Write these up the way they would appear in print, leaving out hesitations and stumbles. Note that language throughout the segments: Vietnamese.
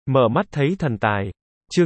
Mở mắt thấy thần tài. Chương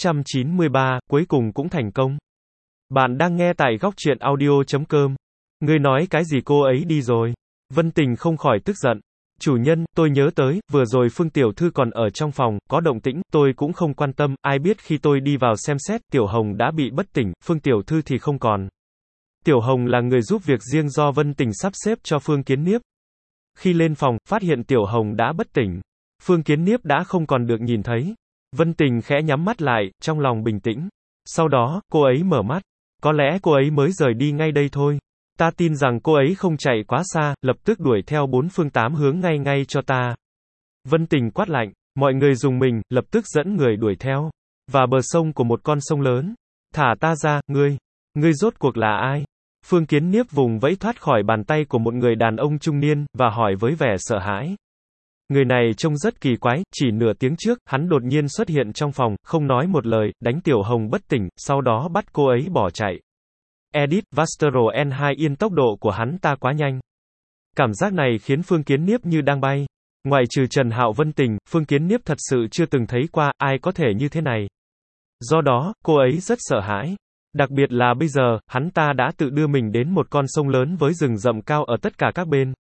693, cuối cùng cũng thành công. Bạn đang nghe tại góc truyện audio.com. Ngươi nói cái gì cô ấy đi rồi? Vân Tình không khỏi tức giận. Chủ nhân, tôi nhớ tới, vừa rồi Phương Tiểu Thư còn ở trong phòng, có động tĩnh, tôi cũng không quan tâm, ai biết khi tôi đi vào xem xét, Tiểu Hồng đã bị bất tỉnh, Phương Tiểu Thư thì không còn. Tiểu Hồng là người giúp việc riêng do Vân Tình sắp xếp cho Phương Kiến Niếp. Khi lên phòng, phát hiện Tiểu Hồng đã bất tỉnh. Phương Kiến Niếp đã không còn được nhìn thấy. Vân Tình khẽ nhắm mắt lại, trong lòng bình tĩnh. Sau đó, cô ấy mở mắt. Có lẽ cô ấy mới rời đi ngay đây thôi. Ta tin rằng cô ấy không chạy quá xa, lập tức đuổi theo bốn phương tám hướng ngay cho ta. Vân Tình quát lạnh, mọi người dùng mình, lập tức dẫn người đuổi theo. Và bờ sông của một con sông lớn. Thả ta ra, ngươi rốt cuộc là ai? Phương Kiến Niếp vùng vẫy thoát khỏi bàn tay của một người đàn ông trung niên, và hỏi với vẻ sợ hãi. Người này trông rất kỳ quái, chỉ nửa tiếng trước, hắn đột nhiên xuất hiện trong phòng, không nói một lời, đánh Tiểu Hồng bất tỉnh, sau đó bắt cô ấy bỏ chạy. Edit, Vastero N2 yên tốc độ của hắn ta quá nhanh. Cảm giác này khiến Phương Kiến Niếp như đang bay. Ngoại trừ Trần Hạo Vân Tình, Phương Kiến Niếp thật sự chưa từng thấy qua, ai có thể như thế này. Do đó, cô ấy rất sợ hãi. Đặc biệt là bây giờ, hắn ta đã tự đưa mình đến một con sông lớn với rừng rậm cao ở tất cả các bên.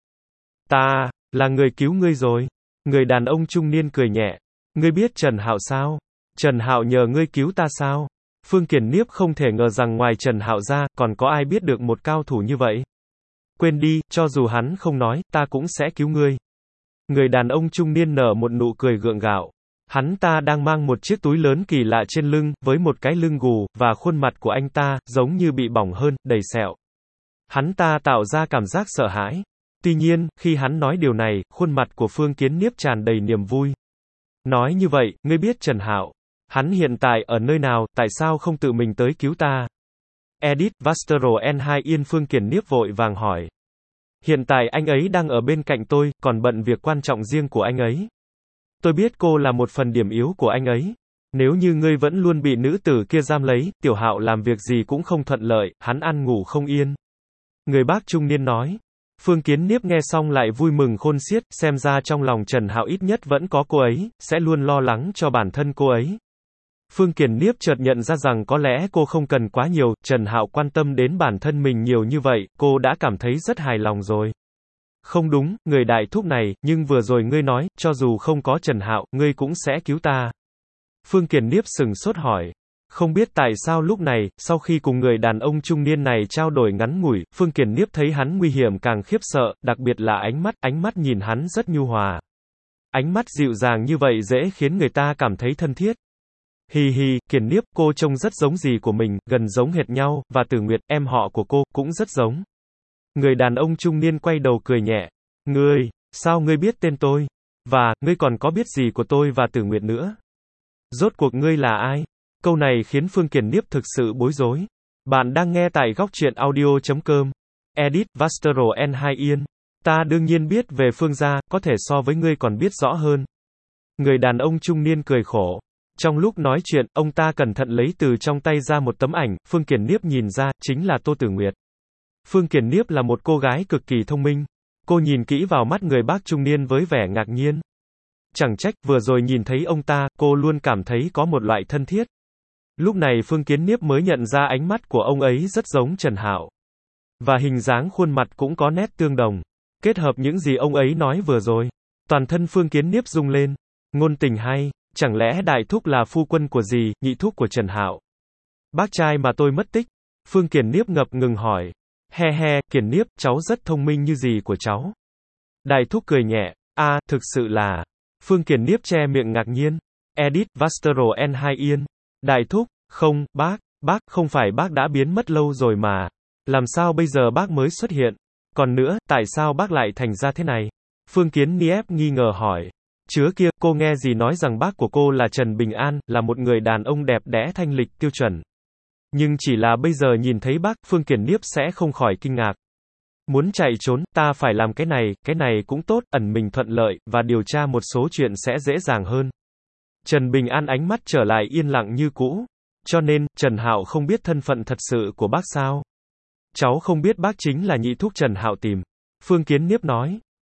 Ta, là người cứu ngươi rồi. Người đàn ông trung niên cười nhẹ. Ngươi biết Trần Hạo sao? Trần Hạo nhờ ngươi cứu ta sao? Phương Kiến Niếp không thể ngờ rằng ngoài Trần Hạo ra, còn có ai biết được một cao thủ như vậy. Quên đi, cho dù hắn không nói, ta cũng sẽ cứu ngươi. Người đàn ông trung niên nở một nụ cười gượng gạo. Hắn ta đang mang một chiếc túi lớn kỳ lạ trên lưng, với một cái lưng gù, và khuôn mặt của anh ta, giống như bị bỏng hơn, đầy sẹo. Hắn ta tạo ra cảm giác sợ hãi. Tuy nhiên, khi hắn nói điều này, khuôn mặt của Phương Kiến Niếp tràn đầy niềm vui. Nói như vậy, ngươi biết Trần Hạo. Hắn hiện tại ở nơi nào, tại sao không tự mình tới cứu ta? Edit, Vastero N2 yên Phương Kiến Niếp vội vàng hỏi. Hiện tại anh ấy đang ở bên cạnh tôi, còn bận việc quan trọng riêng của anh ấy. Tôi biết cô là một phần điểm yếu của anh ấy. Nếu như ngươi vẫn luôn bị nữ tử kia giam lấy, Tiểu Hạo làm việc gì cũng không thuận lợi, hắn ăn ngủ không yên. Người bác trung niên nói. Phương Kiến Niếp nghe xong lại vui mừng khôn xiết, xem ra trong lòng Trần Hạo ít nhất vẫn có cô ấy, sẽ luôn lo lắng cho bản thân cô ấy. Phương Kiến Niếp chợt nhận ra rằng có lẽ cô không cần quá nhiều, Trần Hạo quan tâm đến bản thân mình nhiều như vậy, cô đã cảm thấy rất hài lòng rồi. Không đúng, người đại thúc này, nhưng vừa rồi ngươi nói, cho dù không có Trần Hạo, ngươi cũng sẽ cứu ta. Phương Kiến Niếp sừng sốt hỏi. Không biết tại sao lúc này, sau khi cùng người đàn ông trung niên này trao đổi ngắn ngủi, Phương Kiến Niếp thấy hắn nguy hiểm càng khiếp sợ, đặc biệt là ánh mắt nhìn hắn rất nhu hòa. Ánh mắt dịu dàng như vậy dễ khiến người ta cảm thấy thân thiết. Hi hi, Kiến Niếp, cô trông rất giống dì của mình, gần giống hệt nhau, và Tử Nguyệt, em họ của cô, cũng rất giống. Người đàn ông trung niên quay đầu cười nhẹ. Ngươi, sao ngươi biết tên tôi? Và, ngươi còn có biết gì của tôi và Tử Nguyệt nữa? Rốt cuộc ngươi là ai? Câu này khiến Phương Kiến Niếp thực sự bối rối. Bạn đang nghe tại góc truyện audio.com. Edit, Vastero N2 yên. Ta đương nhiên biết về Phương gia, có thể so với ngươi còn biết rõ hơn. Người đàn ông trung niên cười khổ. Trong lúc nói chuyện, ông ta cẩn thận lấy từ trong tay ra một tấm ảnh, Phương Kiến Niếp nhìn ra, chính là Tô Tử Nguyệt. Phương Kiến Niếp là một cô gái cực kỳ thông minh. Cô nhìn kỹ vào mắt người bác trung niên với vẻ ngạc nhiên. Chẳng trách, vừa rồi nhìn thấy ông ta, cô luôn cảm thấy có một loại thân thiết. Lúc này Phương Kiến Niếp mới nhận ra ánh mắt của ông ấy rất giống Trần Hạo. Và hình dáng khuôn mặt cũng có nét tương đồng. Kết hợp những gì ông ấy nói vừa rồi. Toàn thân Phương Kiến Niếp rung lên. Ngôn tình hay, chẳng lẽ đại thúc là phu quân của dì, nhị thúc của Trần Hạo? Bác trai mà tôi mất tích. Phương Kiến Niếp ngập ngừng hỏi. He he, Kiến Niếp, cháu rất thông minh như dì của cháu. Đại thúc cười nhẹ. Thực sự là. Phương Kiến Niếp che miệng ngạc nhiên. Edit, Vastero N2 yên. Đại thúc, không, bác không phải bác đã biến mất lâu rồi mà. Làm sao bây giờ bác mới xuất hiện? Còn nữa, tại sao bác lại thành ra thế này? Phương Kiến Niếp nghi ngờ hỏi. Chứa kia, cô nghe gì nói rằng bác của cô là Trần Bình An, là một người đàn ông đẹp đẽ thanh lịch tiêu chuẩn. Nhưng chỉ là bây giờ nhìn thấy bác, Phương Kiến Niếp sẽ không khỏi kinh ngạc. Muốn chạy trốn, ta phải làm cái này cũng tốt, ẩn mình thuận lợi, và điều tra một số chuyện sẽ dễ dàng hơn. Trần Bình An ánh mắt trở lại yên lặng như cũ. Cho nên, Trần Hạo không biết thân phận thật sự của bác sao? Cháu không biết bác chính là nhị thúc Trần Hạo tìm. Phương Kiến Niếp nói.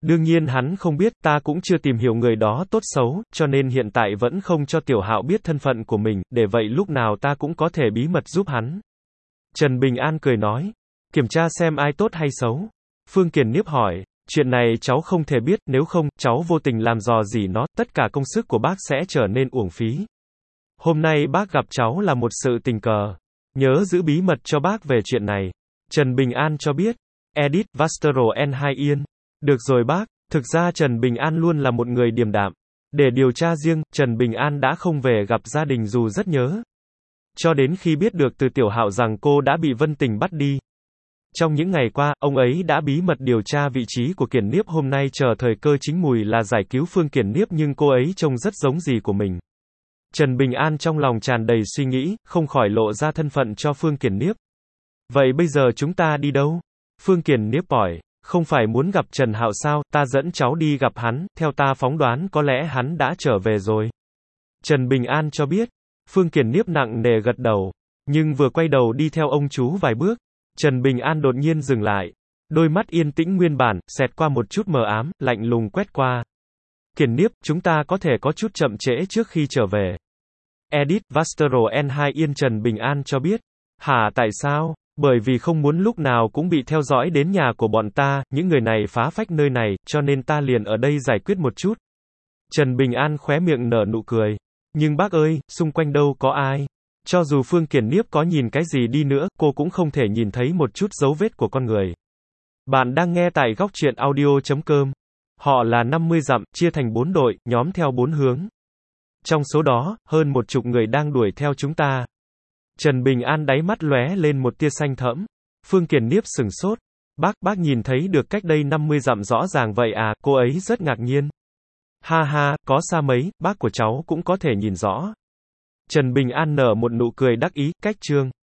Đương nhiên hắn không biết, ta cũng chưa tìm hiểu người đó tốt xấu, cho nên hiện tại vẫn không cho Tiểu Hạo biết thân phận của mình, để vậy lúc nào ta cũng có thể bí mật giúp hắn. Trần Bình An cười nói. Kiểm tra xem ai tốt hay xấu. Phương Kiền Niếp hỏi. Chuyện này cháu không thể biết, nếu không, cháu vô tình làm dò dỉ nó, tất cả công sức của bác sẽ trở nên uổng phí. Hôm nay bác gặp cháu là một sự tình cờ. Nhớ giữ bí mật cho bác về chuyện này. Trần Bình An cho biết. Edit, Vastero N2 Yên. Được rồi bác, thực ra Trần Bình An luôn là một người điềm đạm. Để điều tra riêng, Trần Bình An đã không về gặp gia đình dù rất nhớ. Cho đến khi biết được từ Tiểu Hạo rằng cô đã bị Vân Tình bắt đi. Trong những ngày qua, ông ấy đã bí mật điều tra vị trí của Kiển Niếp, hôm nay chờ thời cơ chính mùi là giải cứu Phương Kiển Niếp, nhưng cô ấy trông rất giống dì của mình. Trần Bình An trong lòng tràn đầy suy nghĩ, không khỏi lộ ra thân phận cho Phương Kiển Niếp. Vậy bây giờ chúng ta đi đâu? Phương Kiển Niếp hỏi. Không phải muốn gặp Trần Hạo sao, ta dẫn cháu đi gặp hắn, theo ta phóng đoán có lẽ hắn đã trở về rồi. Trần Bình An cho biết. Phương Kiển Niếp nặng nề gật đầu. Nhưng vừa quay đầu đi theo ông chú vài bước, Trần Bình An đột nhiên dừng lại. Đôi mắt yên tĩnh nguyên bản, xẹt qua một chút mờ ám, lạnh lùng quét qua. Kiển Niếp, chúng ta có thể có chút chậm trễ trước khi trở về. Edit, Vastero N2 Yên. Trần Bình An cho biết. Hả, tại sao? Bởi vì không muốn lúc nào cũng bị theo dõi đến nhà của bọn ta, những người này phá phách nơi này, cho nên ta liền ở đây giải quyết một chút. Trần Bình An khóe miệng nở nụ cười. Nhưng bác ơi, xung quanh đâu có ai. Cho dù Phương Kiển Niếp có nhìn cái gì đi nữa, cô cũng không thể nhìn thấy một chút dấu vết của con người. Bạn đang nghe tại góc truyện audio.com. Họ là 50 dặm, chia thành 4 đội, nhóm theo 4 hướng. Trong số đó, hơn 10 người đang đuổi theo chúng ta. Trần Bình An đáy mắt lóe lên một tia xanh thẫm. Phương Kiển Niếp sừng sốt. Bác nhìn thấy được cách đây 50 dặm rõ ràng vậy à, cô ấy rất ngạc nhiên. Ha ha, có xa mấy, bác của cháu cũng có thể nhìn rõ. Trần Bình An nở một nụ cười đắc ý, cách chương.